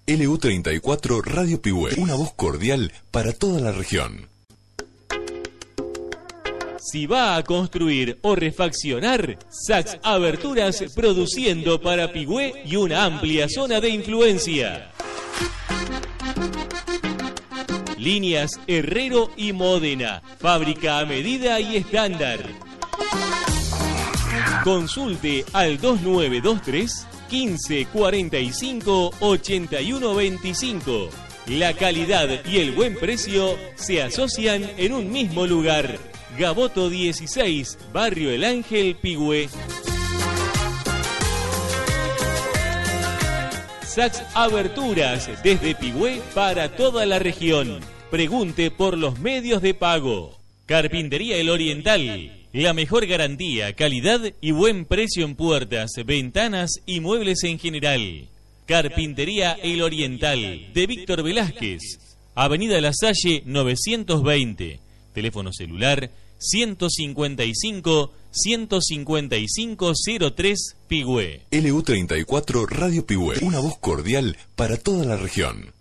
LU34 Radio Pigüé, una voz cordial para toda la región. Si va a construir o refaccionar, Sax Aberturas produciendo para Pigüé y una amplia zona de influencia. Líneas Herrero y Módena, fábrica a medida y estándar. Consulte al 2923 15 45 81 25. La calidad y el buen precio se asocian en un mismo lugar. Gaboto 16, Barrio El Ángel, Pigüé. Sax Aberturas, desde Pigüé para toda la región. Pregunte por los medios de pago. Carpintería El Oriental. La mejor garantía, calidad y buen precio en puertas, ventanas y muebles en general. Carpintería El Oriental, de Víctor Velázquez. Avenida La Salle 920. Teléfono celular 155 155 03 Pigüé. LU34 Radio Pigüé, una voz cordial para toda la región.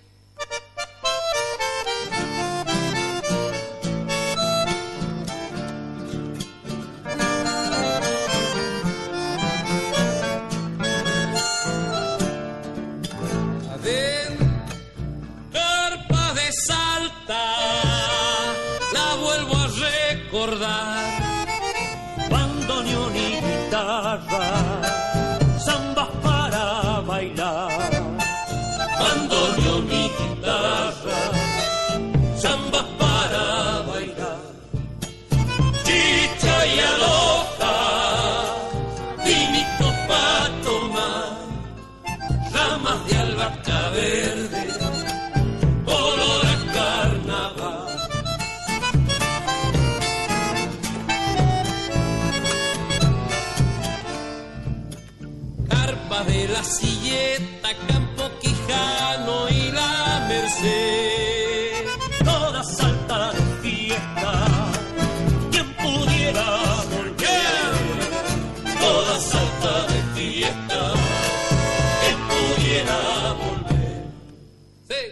Carpa de Salta, la vuelvo a recordar. Bandoneón y guitarra, zambas para bailar. Bandoneón y guitarra, zambas para bailar. Chicha y aloja, vinito pa' tomar. Ramas de albahaca verde, olor a carnaval. Carpa de la Silleta, Campo Quijano y la Merced, toda Salta de fiesta. ¿Quién pudiera volver? Toda Salta de fiesta. ¿Quién pudiera volver? Sí.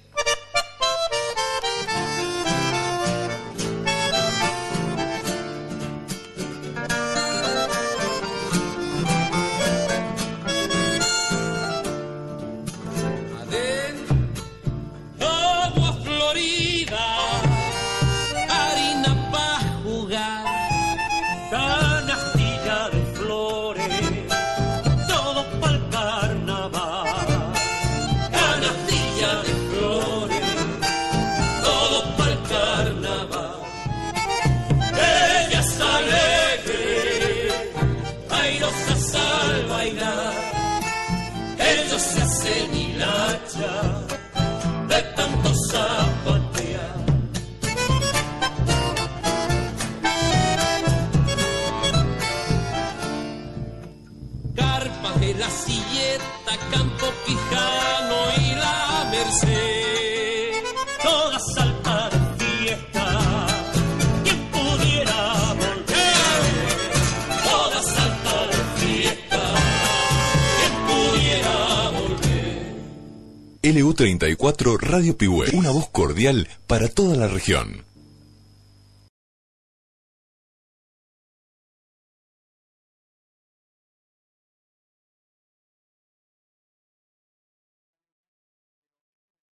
Agua florida, harina pa' jugar, canastilla de flores, todo pa'l carnaval. Canastilla de flores, todo pa'l carnaval. Ella es alegre, airosas al bailar, ellos se hacen hilacha de tanto zapatear. Carpas de la Silleta, Campo Quijano y la Merced, toda Salta de fiesta. ¿Quién pudiera volver? Toda Salta de fiesta. ¿Quién pudiera volver? LU34 Radio Pigüé, una voz cordial para toda la región.